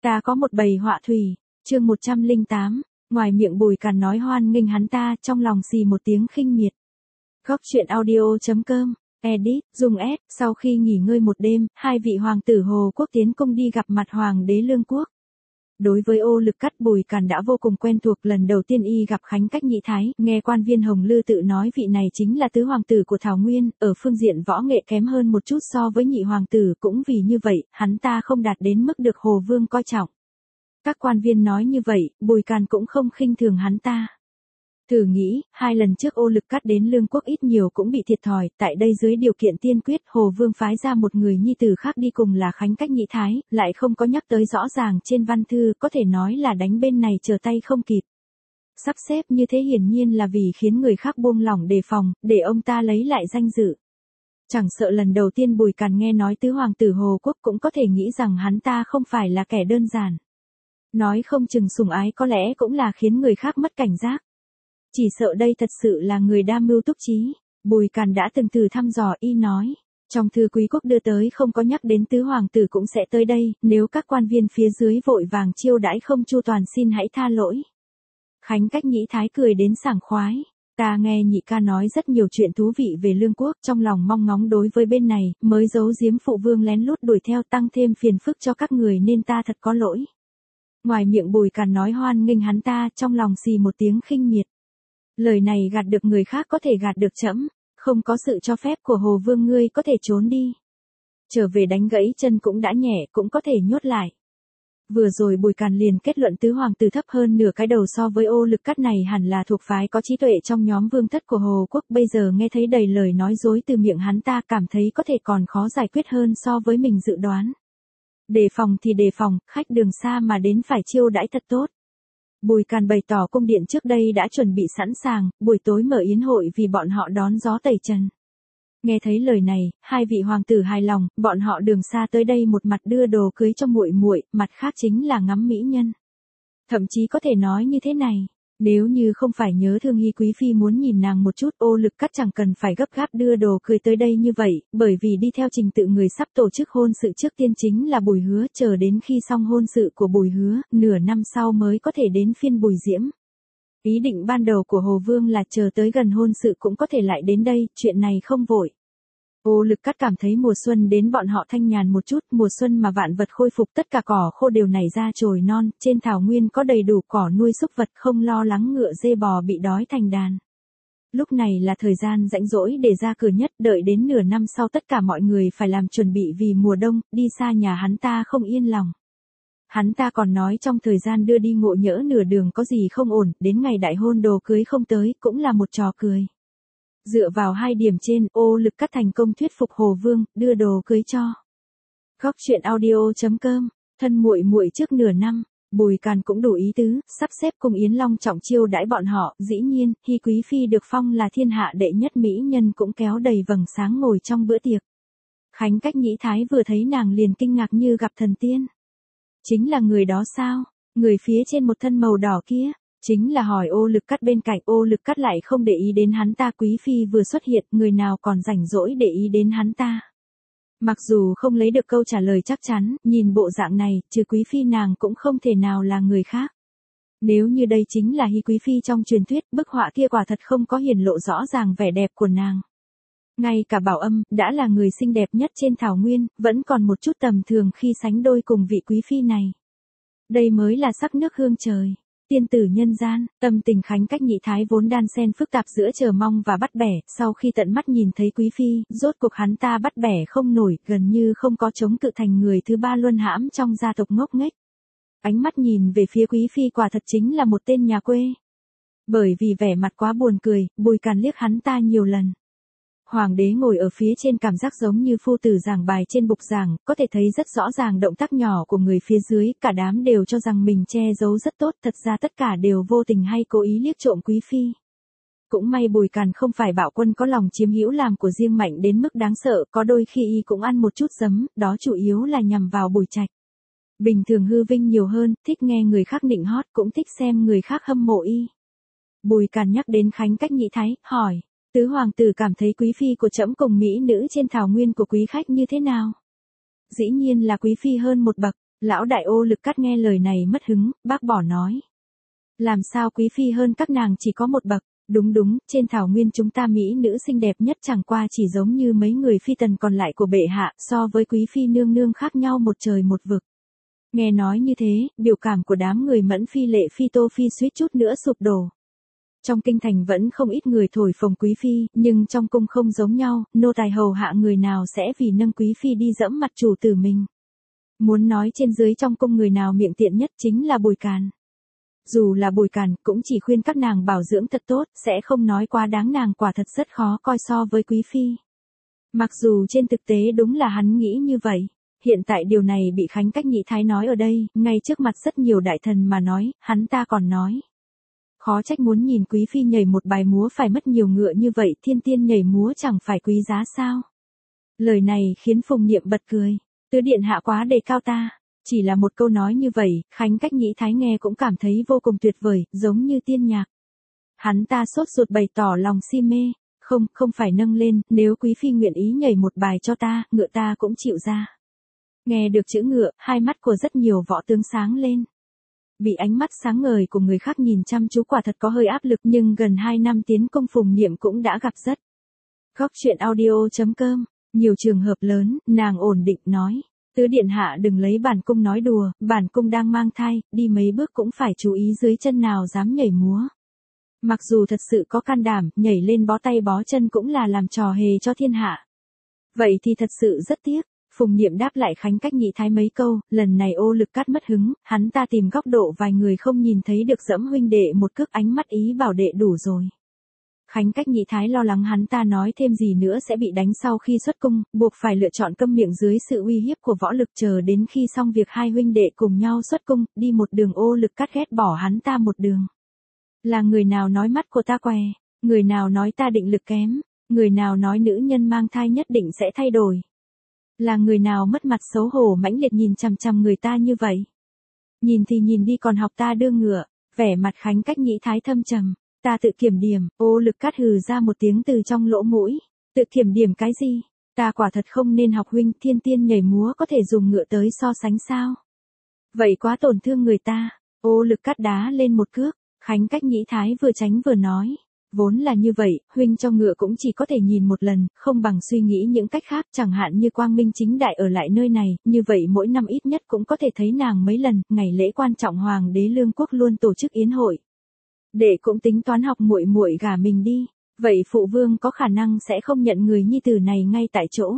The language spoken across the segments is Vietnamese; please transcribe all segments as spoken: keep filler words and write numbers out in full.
Ta có một bầy họa thủy, chương một trăm lẻ tám, ngoài miệng Bùi Càn nói hoan nghênh hắn ta, trong lòng xì một tiếng khinh miệt. Góc truyện audio chấm com, edit, dùng S, sau khi nghỉ ngơi một đêm, hai vị hoàng tử Hồ Quốc tiến cung đi gặp mặt hoàng đế Lương Quốc. Đối với Ô Lực Cắt, Bùi Càn đã vô cùng quen thuộc, lần đầu tiên y gặp Khánh Cách Nhĩ Thái, nghe quan viên Hồng Lư tự nói vị này chính là tứ hoàng tử của Thảo Nguyên, ở phương diện võ nghệ kém hơn một chút so với nhị hoàng tử, cũng vì như vậy, hắn ta không đạt đến mức được Hồ Vương coi trọng. Các quan viên nói như vậy, Bùi Càn cũng không khinh thường hắn ta. Thử nghĩ, hai lần trước Ô Lực Cắt đến Lương Quốc ít nhiều cũng bị thiệt thòi, tại đây dưới điều kiện tiên quyết Hồ Vương phái ra một người nhi tử khác đi cùng là Khánh Cách Nhĩ Thái, lại không có nhắc tới rõ ràng trên văn thư, có thể nói là đánh bên này chờ tay không kịp. Sắp xếp như thế hiển nhiên là vì khiến người khác buông lỏng đề phòng, để ông ta lấy lại danh dự. Chẳng sợ lần đầu tiên Bùi Càn nghe nói tứ hoàng tử Hồ Quốc cũng có thể nghĩ rằng hắn ta không phải là kẻ đơn giản. Nói không chừng sủng ái có lẽ cũng là khiến người khác mất cảnh giác. Chỉ sợ đây thật sự là người đa mưu túc trí. Bùi Càn đã từng từ thăm dò y nói, trong thư quý quốc đưa tới không có nhắc đến tứ hoàng tử cũng sẽ tới đây, nếu các quan viên phía dưới vội vàng chiêu đãi không chu toàn xin hãy tha lỗi. Khánh Cách Nhĩ Thái cười đến sảng khoái, ta nghe nhị ca nói rất nhiều chuyện thú vị về Lương Quốc, trong lòng mong ngóng đối với bên này, mới giấu giếm phụ vương lén lút đuổi theo tăng thêm phiền phức cho các người nên ta thật có lỗi. Ngoài miệng Bùi Càn nói hoan nghênh hắn ta, trong lòng xì một tiếng khinh miệt. Lời này gạt được người khác có thể gạt được trẫm, không có sự cho phép của Hồ Vương ngươi có thể trốn đi. Trở về đánh gãy chân cũng đã nhẹ, cũng có thể nhốt lại. Vừa rồi Bùi Càn liền kết luận tứ hoàng tử thấp hơn nửa cái đầu so với Ô Lực Cắt này hẳn là thuộc phái có trí tuệ trong nhóm vương thất của Hồ Quốc, bây giờ nghe thấy đầy lời nói dối từ miệng hắn ta, cảm thấy có thể còn khó giải quyết hơn so với mình dự đoán. Đề phòng thì đề phòng, khách đường xa mà đến phải chiêu đãi thật tốt. Bùi Càn bày tỏ cung điện trước đây đã chuẩn bị sẵn sàng, buổi tối mở yến hội vì bọn họ đón gió tẩy trần. Nghe thấy lời này, hai vị hoàng tử hài lòng, bọn họ đường xa tới đây một mặt đưa đồ cưới cho muội muội, mặt khác chính là ngắm mỹ nhân. Thậm chí có thể nói như thế này, nếu như không phải nhớ thương Hi quý phi muốn nhìn nàng một chút, Ô Lực Cắt chẳng cần phải gấp gáp đưa đồ cưới tới đây như vậy, bởi vì đi theo trình tự người sắp tổ chức hôn sự trước tiên chính là Bùi Hứa, chờ đến khi xong hôn sự của Bùi Hứa, nửa năm sau mới có thể đến phiên Bùi Diễm. Ý định ban đầu của Hồ Vương là chờ tới gần hôn sự cũng có thể lại đến đây, chuyện này không vội. Ô Lực Cắt cảm thấy mùa xuân đến bọn họ thanh nhàn một chút, mùa xuân mà vạn vật khôi phục, tất cả cỏ khô đều nảy ra chồi non, trên thảo nguyên có đầy đủ cỏ nuôi súc vật, không lo lắng ngựa dê bò bị đói thành đàn. Lúc này là thời gian rảnh rỗi để ra cửa nhất, đợi đến nửa năm sau tất cả mọi người phải làm chuẩn bị vì mùa đông, đi xa nhà hắn ta không yên lòng. Hắn ta còn nói trong thời gian đưa đi ngộ nhỡ nửa đường có gì không ổn, đến ngày đại hôn đồ cưới không tới, cũng là một trò cười. Dựa vào hai điểm trên, Ô Lực Cắt thành công thuyết phục Hồ Vương, đưa đồ cưới cho. Góc truyện audio chấm com, thân muội muội trước nửa năm, Bùi Càn cũng đủ ý tứ, sắp xếp cung yến long trọng chiêu đãi bọn họ, dĩ nhiên, Hi quý phi được phong là thiên hạ đệ nhất mỹ nhân cũng kéo đầy vầng sáng ngồi trong bữa tiệc. Khánh Cách Nhĩ Thái vừa thấy nàng liền kinh ngạc như gặp thần tiên. Chính là người đó sao? Người phía trên một thân màu đỏ kia? Chính là hỏi Ô Lực Cắt bên cạnh. Ô Lực Cắt lại không để ý đến hắn ta, quý phi vừa xuất hiện, người nào còn rảnh rỗi để ý đến hắn ta. Mặc dù không lấy được câu trả lời chắc chắn, nhìn bộ dạng này, trừ quý phi nàng cũng không thể nào là người khác. Nếu như đây chính là Hi quý phi trong truyền thuyết, bức họa kia quả thật không có hiển lộ rõ ràng vẻ đẹp của nàng. Ngay cả Bảo Âm, đã là người xinh đẹp nhất trên thảo nguyên, vẫn còn một chút tầm thường khi sánh đôi cùng vị quý phi này. Đây mới là sắc nước hương trời. Tiên tử nhân gian, tâm tình Khánh Cách Nhĩ Thái vốn đan xen phức tạp giữa chờ mong và bắt bẻ, sau khi tận mắt nhìn thấy quý phi, rốt cuộc hắn ta bắt bẻ không nổi, gần như không có chống cự, thành người thứ ba luân hãm trong gia tộc ngốc nghếch. Ánh mắt nhìn về phía quý phi quả thật chính là một tên nhà quê. Bởi vì vẻ mặt quá buồn cười, Bùi Càn liếc hắn ta nhiều lần. Hoàng đế ngồi ở phía trên cảm giác giống như phu tử giảng bài trên bục giảng, có thể thấy rất rõ ràng động tác nhỏ của người phía dưới, cả đám đều cho rằng mình che giấu rất tốt, thật ra tất cả đều vô tình hay cố ý liếc trộm quý phi. Cũng may Bùi Càn không phải bạo quân có lòng chiếm hữu làm của riêng mạnh đến mức đáng sợ, có đôi khi y cũng ăn một chút giấm, đó chủ yếu là nhằm vào Bùi Trạch. Bình thường hư vinh nhiều hơn, thích nghe người khác nịnh hót, cũng thích xem người khác hâm mộ y. Bùi Càn nhắc đến Khánh Cách Nhĩ Thái, hỏi. Tứ hoàng tử cảm thấy quý phi của trẫm cùng mỹ nữ trên thảo nguyên của quý khách như thế nào? Dĩ nhiên là quý phi hơn một bậc, Lão đại Ô Lực Cát nghe lời này mất hứng, bác bỏ nói. Làm sao quý phi hơn các nàng chỉ có một bậc, đúng đúng, trên thảo nguyên chúng ta mỹ nữ xinh đẹp nhất chẳng qua chỉ giống như mấy người phi tần còn lại của bệ hạ, so với quý phi nương nương khác nhau một trời một vực. Nghe nói như thế, biểu cảm của đám người Mẫn Phi Lệ Phi Tô Phi suýt chút nữa sụp đổ. Trong kinh thành vẫn không ít người thổi phồng quý phi, nhưng trong cung không giống nhau, nô tài hầu hạ người nào sẽ vì nâng quý phi đi dẫm mặt chủ tử mình. Muốn nói trên dưới trong cung người nào miệng tiện nhất chính là Bùi Càn. Dù là Bùi Càn, cũng chỉ khuyên các nàng bảo dưỡng thật tốt, sẽ không nói quá đáng, nàng quả thật rất khó coi so với quý phi. Mặc dù trên thực tế đúng là hắn nghĩ như vậy. Hiện tại điều này bị Khánh Cách Nhị Thái nói ở đây, ngay trước mặt rất nhiều đại thần mà nói, hắn ta còn nói. Khó trách muốn nhìn quý phi nhảy một bài múa phải mất nhiều ngựa như vậy, thiên tiên nhảy múa chẳng phải quý giá sao. Lời này khiến Phùng Niệm bật cười, tứ điện hạ quá đề cao ta. Chỉ là một câu nói như vậy, Khánh Cách Nhị Thái nghe cũng cảm thấy vô cùng tuyệt vời, giống như tiên nhạc. Hắn ta sốt ruột bày tỏ lòng si mê, không, không phải nâng lên, nếu quý phi nguyện ý nhảy một bài cho ta, ngựa ta cũng chịu ra. Nghe được chữ ngựa, hai mắt của rất nhiều võ tướng sáng lên. Bị ánh mắt sáng ngời của người khác nhìn chăm chú quả thật có hơi áp lực, nhưng gần hai năm tiến công Phùng Niệm cũng đã gặp rất. Góc truyện audio chấm com, nhiều trường hợp lớn, nàng ổn định nói. Tứ điện hạ đừng lấy bản cung nói đùa, bản cung đang mang thai, đi mấy bước cũng phải chú ý dưới chân nào dám nhảy múa. Mặc dù thật sự có can đảm, nhảy lên bó tay bó chân cũng là làm trò hề cho thiên hạ. Vậy thì thật sự rất tiếc. Phùng Niệm đáp lại Khánh Cách Nhị Thái mấy câu, lần này Ô Lực Cát mất hứng, hắn ta tìm góc độ vài người không nhìn thấy được dẫm huynh đệ một cước, ánh mắt ý bảo đệ đủ rồi. Khánh Cách Nhị Thái lo lắng hắn ta nói thêm gì nữa sẽ bị đánh sau khi xuất cung, buộc phải lựa chọn câm miệng dưới sự uy hiếp của võ lực, chờ đến khi xong việc hai huynh đệ cùng nhau xuất cung, đi một đường. Ô Lực Cát ghét bỏ hắn ta một đường. Là người nào nói mắt của ta què, người nào nói ta định lực kém, người nào nói nữ nhân mang thai nhất định sẽ thay đổi. Là người nào mất mặt xấu hổ mãnh liệt nhìn chằm chằm người ta như vậy. Nhìn thì nhìn đi còn học ta đưa ngựa, vẻ mặt Khánh Cách Nhị Thái thâm trầm. Ta tự kiểm điểm, Ô Lực Cát hừ ra một tiếng từ trong lỗ mũi. Tự kiểm điểm cái gì? Ta quả thật không nên học huynh, thiên tiên nhảy múa có thể dùng ngựa tới so sánh sao? Vậy quá tổn thương người ta. Ô Lực Cát đá lên một cước, Khánh Cách Nhị Thái vừa tránh vừa nói. Vốn là như vậy, huynh cho ngựa cũng chỉ có thể nhìn một lần, không bằng suy nghĩ những cách khác, chẳng hạn như quang minh chính đại ở lại nơi này, như vậy mỗi năm ít nhất cũng có thể thấy nàng mấy lần, ngày lễ quan trọng hoàng đế Lương Quốc luôn tổ chức yến hội. Đệ cũng tính toán học muội muội gả mình đi, vậy phụ vương có khả năng sẽ không nhận người nhi tử này ngay tại chỗ.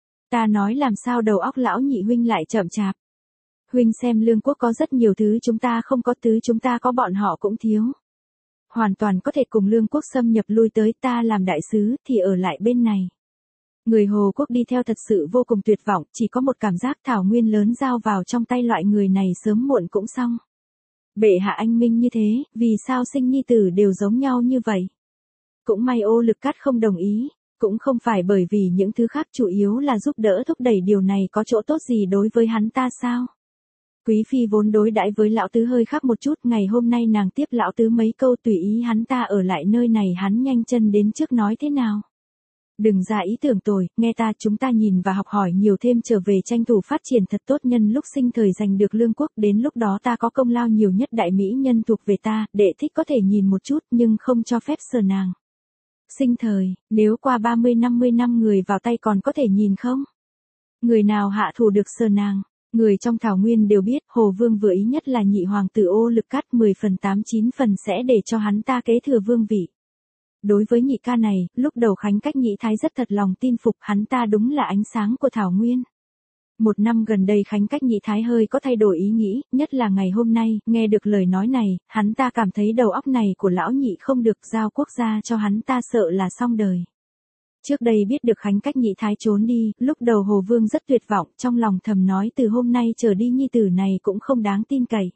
Ta nói làm sao đầu óc lão nhị huynh lại chậm chạp. Huynh xem Lương Quốc có rất nhiều thứ chúng ta không có, thứ chúng ta có bọn họ cũng thiếu. Hoàn toàn có thể cùng Lương Quốc xâm nhập lui tới, ta làm đại sứ thì ở lại bên này. Người Hồ Quốc đi theo thật sự vô cùng tuyệt vọng, chỉ có một cảm giác thảo nguyên lớn giao vào trong tay loại người này sớm muộn cũng xong. Bệ hạ anh minh như thế, vì sao sinh nhi tử đều giống nhau như vậy? Cũng may Ô Lực Cát không đồng ý, cũng không phải bởi vì những thứ khác, chủ yếu là giúp đỡ thúc đẩy, điều này có chỗ tốt gì đối với hắn ta sao? Quý phi vốn đối đãi với lão tứ hơi khác một chút, ngày hôm nay nàng tiếp lão tứ mấy câu tùy ý hắn ta ở lại nơi này, hắn nhanh chân đến trước nói thế nào. Đừng ra ý tưởng tồi, nghe ta, chúng ta nhìn và học hỏi nhiều thêm, trở về tranh thủ phát triển thật tốt, nhân lúc sinh thời giành được Lương Quốc, đến lúc đó ta có công lao nhiều nhất, đại mỹ nhân thuộc về ta, đệ thích có thể nhìn một chút nhưng không cho phép sờ nàng. Sinh thời, nếu qua ba mươi năm mươi năm người vào tay còn có thể nhìn không? Người nào hạ thủ được sờ nàng? Người trong thảo nguyên đều biết, Hồ Vương vừa ý nhất là nhị hoàng tử Ô Lực Cát, mười phần tám chín phần sẽ để cho hắn ta kế thừa vương vị. Đối với nhị ca này, lúc đầu Khánh Cách Nhị Thái rất thật lòng tin phục, hắn ta đúng là ánh sáng của thảo nguyên. Một năm gần đây Khánh Cách Nhị Thái hơi có thay đổi ý nghĩ, nhất là ngày hôm nay, nghe được lời nói này, hắn ta cảm thấy đầu óc này của lão nhị không được, giao quốc gia cho hắn ta sợ là xong đời. Trước đây biết được Khánh Cách Nhị Thái trốn đi, lúc đầu Hồ Vương rất tuyệt vọng, trong lòng thầm nói từ hôm nay trở đi nhi tử này cũng không đáng tin cậy.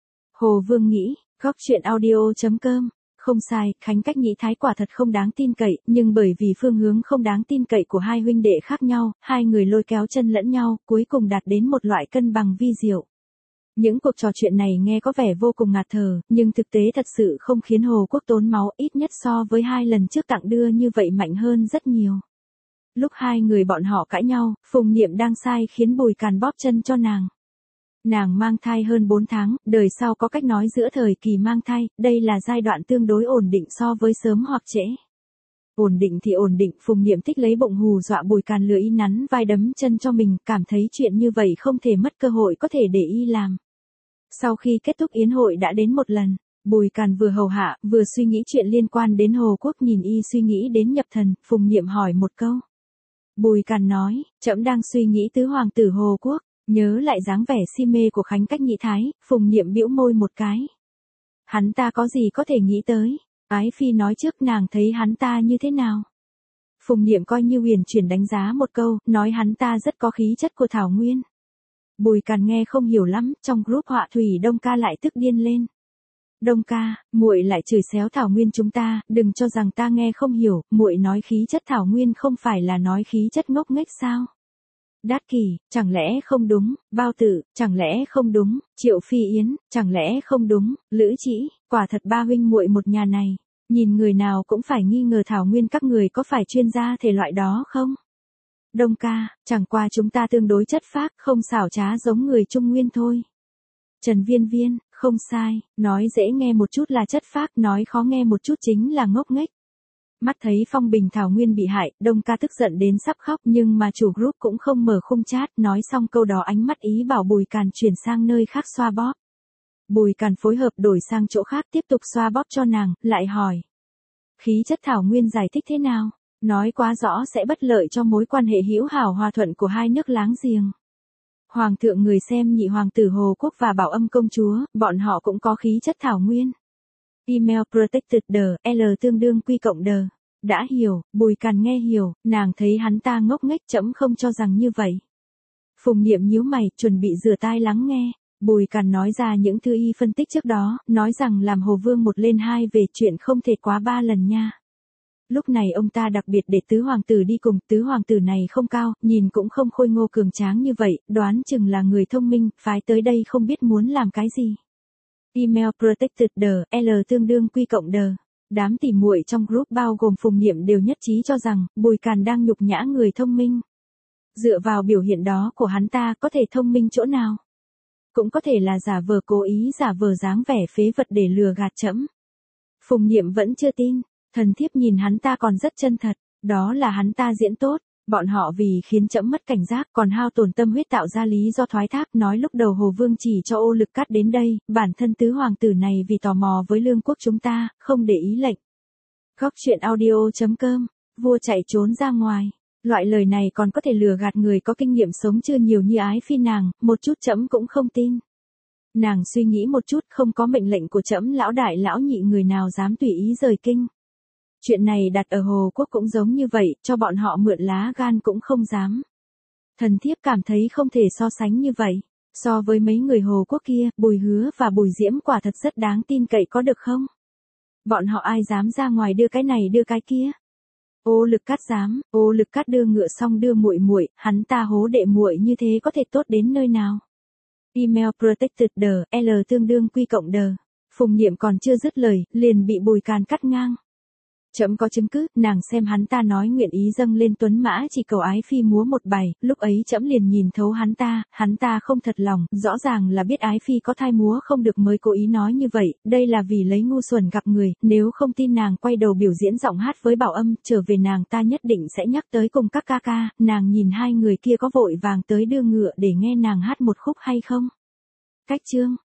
Hồ Vương nghĩ, góc truyện audio chấm com, không sai, Khánh Cách Nhị Thái quả thật không đáng tin cậy, nhưng bởi vì phương hướng không đáng tin cậy của hai huynh đệ khác nhau, hai người lôi kéo chân lẫn nhau, cuối cùng đạt đến một loại cân bằng vi diệu. Những cuộc trò chuyện này nghe có vẻ vô cùng ngạt thở, nhưng thực tế thật sự không khiến Hồ Quốc tốn máu, ít nhất so với hai lần trước tặng đưa như vậy mạnh hơn rất nhiều. Lúc hai người bọn họ cãi nhau, Phùng Niệm đang sai khiến Bùi Càn bóp chân cho nàng. Nàng mang thai hơn bốn tháng, đời sau có cách nói giữa thời kỳ mang thai, đây là giai đoạn tương đối ổn định so với sớm hoặc trễ. Ổn định thì ổn định, Phùng Niệm Thích lấy bụng hù dọa Bùi Càn lừa y nắn vai đấm chân cho mình, cảm thấy chuyện như vậy không thể mất cơ hội có thể để y làm. Sau khi kết thúc yến hội đã đến một lần, Bùi Càn vừa hầu hạ, vừa suy nghĩ chuyện liên quan đến Hồ Quốc, nhìn y suy nghĩ đến nhập thần, Phùng Niệm hỏi một câu. Bùi Càn nói, trẫm đang suy nghĩ tứ hoàng tử Hồ Quốc, nhớ lại dáng vẻ si mê của Khánh Cách Nhị Thái, Phùng Niệm bĩu môi một cái. Hắn ta có gì có thể nghĩ tới, Ái Phi nói trước nàng thấy hắn ta như thế nào. Phùng Niệm coi như huyền chuyển đánh giá một câu, nói hắn ta rất có khí chất của Thảo Nguyên. Bùi Càn nghe không hiểu lắm, trong group họa thủy Đông ca lại tức điên lên. Đông ca, muội lại chửi xéo Thảo Nguyên chúng ta, đừng cho rằng ta nghe không hiểu, muội nói khí chất Thảo Nguyên không phải là nói khí chất ngốc nghếch sao? Đát Kỷ, chẳng lẽ không đúng, Bao Tử, chẳng lẽ không đúng, Triệu Phi Yến, chẳng lẽ không đúng, Lữ Trĩ, quả thật ba huynh muội một nhà này, nhìn người nào cũng phải nghi ngờ Thảo Nguyên các người có phải chuyên gia thể loại đó không? Đông ca, chẳng qua chúng ta tương đối chất phác, không xảo trá giống người Trung Nguyên thôi. Trần Viên Viên, không sai, nói dễ nghe một chút là chất phác, nói khó nghe một chút chính là ngốc nghếch. Mắt thấy phong bình Thảo Nguyên bị hại, Đông ca tức giận đến sắp khóc, nhưng mà chủ group cũng không mở khung chat, nói xong câu đó ánh mắt ý bảo Bùi Càn chuyển sang nơi khác xoa bóp. Bùi Càn phối hợp đổi sang chỗ khác tiếp tục xoa bóp cho nàng, lại hỏi. Khí chất Thảo Nguyên giải thích thế nào? Nói quá rõ sẽ bất lợi cho mối quan hệ hữu hảo hòa thuận của hai nước láng giềng. Hoàng thượng người xem nhị hoàng tử Hồ Quốc và Bảo Âm công chúa, bọn họ cũng có khí chất Thảo Nguyên. Email protected the, L tương đương Q cộng the. Đã hiểu, Bùi Càn nghe hiểu, nàng thấy hắn ta ngốc nghếch, trẫm không cho rằng như vậy. Phùng Niệm nhíu mày, chuẩn bị rửa tai lắng nghe. Bùi Càn nói ra những thứ y phân tích trước đó, nói rằng làm Hồ Vương một lên hai về chuyện không thể quá ba lần nha. Lúc này ông ta đặc biệt để tứ hoàng tử đi cùng, tứ hoàng tử này không cao, nhìn cũng không khôi ngô cường tráng như vậy, đoán chừng là người thông minh, phái tới đây không biết muốn làm cái gì. Email protected the, L tương đương Q cộng the. Đám tỉ muội trong group bao gồm Phùng Niệm đều nhất trí cho rằng, Bùi Càn đang nhục nhã người thông minh. Dựa vào biểu hiện đó của hắn ta có thể thông minh chỗ nào? Cũng có thể là giả vờ cố ý giả vờ dáng vẻ phế vật để lừa gạt trẫm. Phùng Niệm vẫn chưa tin, thần thiếp nhìn hắn ta còn rất chân thật, đó là hắn ta diễn tốt. Bọn họ vì khiến trẫm mất cảnh giác còn hao tổn tâm huyết tạo ra lý do thoái thác, nói lúc đầu Hồ Vương chỉ cho ô lực cát đến đây, bản thân tứ hoàng tử này vì tò mò với lương quốc chúng ta, không để ý lệnh. Góc truyện audio chấm com, vua chạy trốn ra ngoài. Loại lời này còn có thể lừa gạt người có kinh nghiệm sống chưa nhiều như Ái Phi nàng, một chút trẫm cũng không tin. Nàng suy nghĩ một chút, không có mệnh lệnh của trẫm lão đại lão nhị người nào dám tùy ý rời kinh. Chuyện này đặt ở Hồ Quốc cũng giống như vậy, cho bọn họ mượn lá gan cũng không dám. Thần thiếp cảm thấy không thể so sánh như vậy. So với mấy người Hồ Quốc kia, Bùi Hứa và Bùi Diễm quả thật rất đáng tin cậy có được không? Bọn họ ai dám ra ngoài đưa cái này đưa cái kia? Ô lực cát dám, ô lực cát đưa ngựa xong đưa muội muội, hắn ta hố đệ muội như thế có thể tốt đến nơi nào? Email protected the, L tương đương Q cộng the. Phùng Niệm còn chưa dứt lời, liền bị Bùi Càn cắt ngang. Trẫm có chứng cứ, nàng xem hắn ta nói nguyện ý dâng lên tuấn mã chỉ cầu Ái Phi múa một bài, lúc ấy trẫm liền nhìn thấu hắn ta, hắn ta không thật lòng, rõ ràng là biết Ái Phi có thai múa không được mới cố ý nói như vậy, đây là vì lấy ngu xuẩn gặp người, nếu không tin nàng quay đầu biểu diễn giọng hát với Bảo Âm, trở về nàng ta nhất định sẽ nhắc tới cùng các ca ca, nàng nhìn hai người kia có vội vàng tới đưa ngựa để nghe nàng hát một khúc hay không? Cách chương